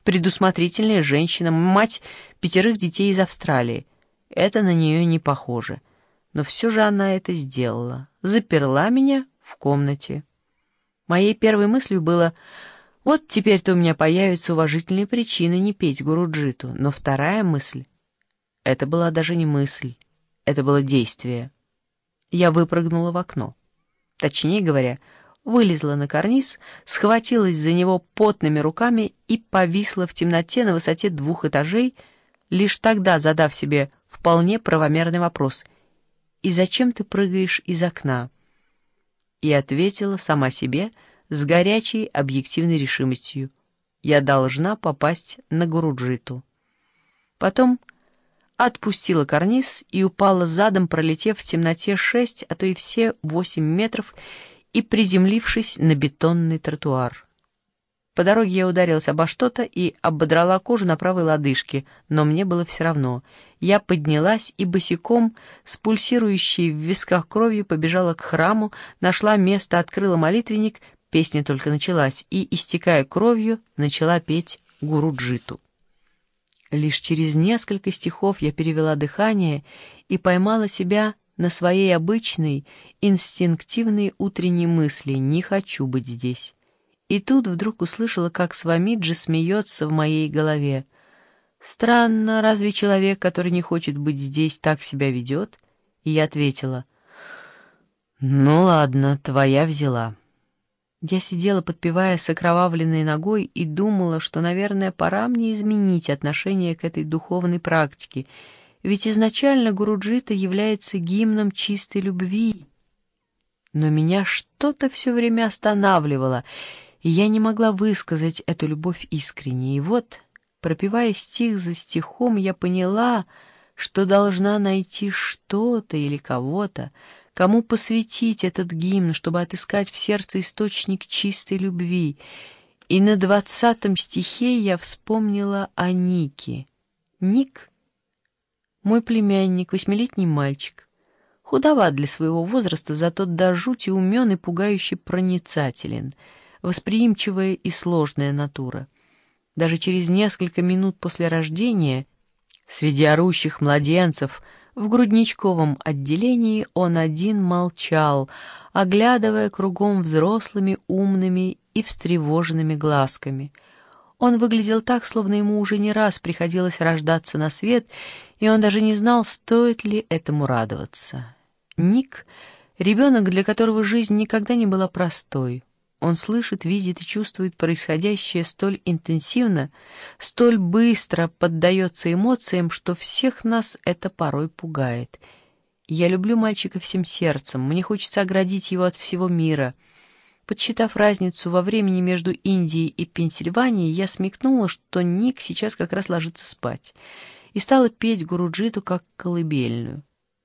предусмотрительная женщина, мать 5 детей из Австралии. Это на нее не похоже. Но все же она это сделала. Заперла меня в комнате. Моей первой мыслью было: вот теперь-то у меня появятся уважительные причины не петь Гуруджиту. Но вторая мысль — это была даже не мысль, это было действие. Я выпрыгнула в окно. Точнее говоря, вылезла на карниз, схватилась за него потными руками и повисла в темноте на высоте 2 этажей, лишь тогда задав себе вполне правомерный вопрос: «И зачем ты прыгаешь из окна?» И ответила сама себе с горячей объективной решимостью: я должна попасть на Гуруджиту. Потом отпустила карниз и упала задом, пролетев в темноте 6, а то и все 8 метров, и приземлившись на бетонный тротуар. По дороге я ударилась обо что-то и ободрала кожу на правой лодыжке, но мне было все равно. Я поднялась и босиком, с пульсирующей в висках кровью, побежала к храму, нашла место, открыла молитвенник, песня только началась, и, истекая кровью, начала петь Гуруджиту. Лишь через несколько стихов я перевела дыхание и поймала себя на своей обычной, инстинктивной утренней мысли: «Не хочу быть здесь». И тут вдруг услышала, как Свамиджи смеется в моей голове. «Странно, разве человек, который не хочет быть здесь, так себя ведет?» И я ответила: «Ну ладно, твоя взяла». Я сидела, подпевая с окровавленной ногой, и думала, что, наверное, пора мне изменить отношение к этой духовной практике, ведь изначально Гуруджита является гимном чистой любви. Но меня что-то все время останавливало, и я не могла высказать эту любовь искренне. И вот, пропевая стих за стихом, я поняла, что должна найти что-то или кого-то, кому посвятить этот гимн, чтобы отыскать в сердце источник чистой любви. И на 20 стихе я вспомнила о Нике. Ник — мой племянник, 8-летний мальчик. Худоват для своего возраста, зато до жути умен и пугающе проницателен, восприимчивая и сложная натура. Даже через несколько минут после рождения, среди орущих младенцев, в грудничковом отделении он один молчал, оглядывая кругом взрослыми, умными и встревоженными глазками. Он выглядел так, словно ему уже не раз приходилось рождаться на свет, и он даже не знал, стоит ли этому радоваться. Ник — ребенок, для которого жизнь никогда не была простой. Он слышит, видит и чувствует происходящее столь интенсивно, столь быстро поддается эмоциям, что всех нас это порой пугает. Я люблю мальчика всем сердцем, мне хочется оградить его от всего мира. Подсчитав разницу во времени между Индией и Пенсильванией, я смекнула, что Ник сейчас как раз ложится спать, и стала петь Гуруджиту как колыбельную.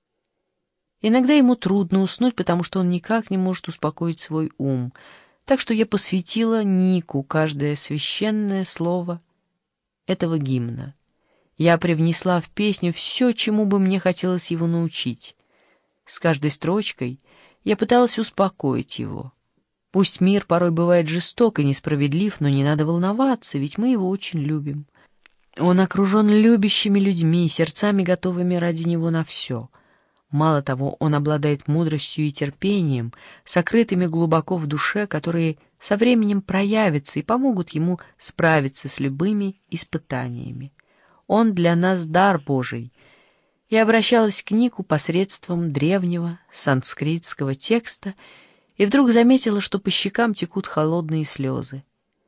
Иногда ему трудно уснуть, потому что он никак не может успокоить свой ум, так что я посвятила Нику каждое священное слово этого гимна. Я привнесла в песню все, чему бы мне хотелось его научить. С каждой строчкой я пыталась успокоить его. Пусть мир порой бывает жесток и несправедлив, но не надо волноваться, ведь мы его очень любим. Он окружен любящими людьми, сердцами, готовыми ради него на все. Мало того, он обладает мудростью и терпением, сокрытыми глубоко в душе, которые со временем проявятся и помогут ему справиться с любыми испытаниями. Он для нас дар Божий. Я обращалась к Нику посредством древнего санскритского текста и вдруг заметила, что по щекам текут холодные слезы.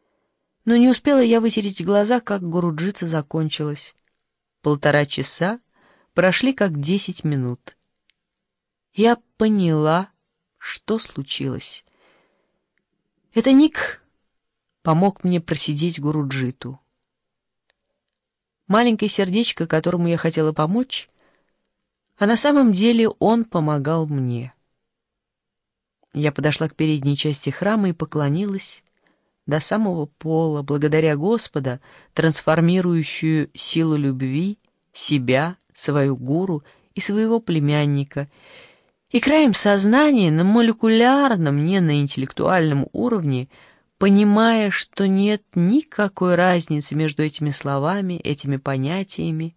Но не успела я вытереть глаза, как Гуруджита закончилась. 1,5 часа прошли как 10 минут. Я поняла, что случилось. Это Ник помог мне просидеть Гуруджиту. Маленькое сердечко, которому я хотела помочь, а на самом деле он помогал мне. Я подошла к передней части храма и поклонилась до самого пола, благодаря Господа, трансформирующую силу любви, себя, свою гуру и своего племянника, и краем сознания на молекулярном, не на интеллектуальном уровне понимая, что нет никакой разницы между этими словами, этими понятиями,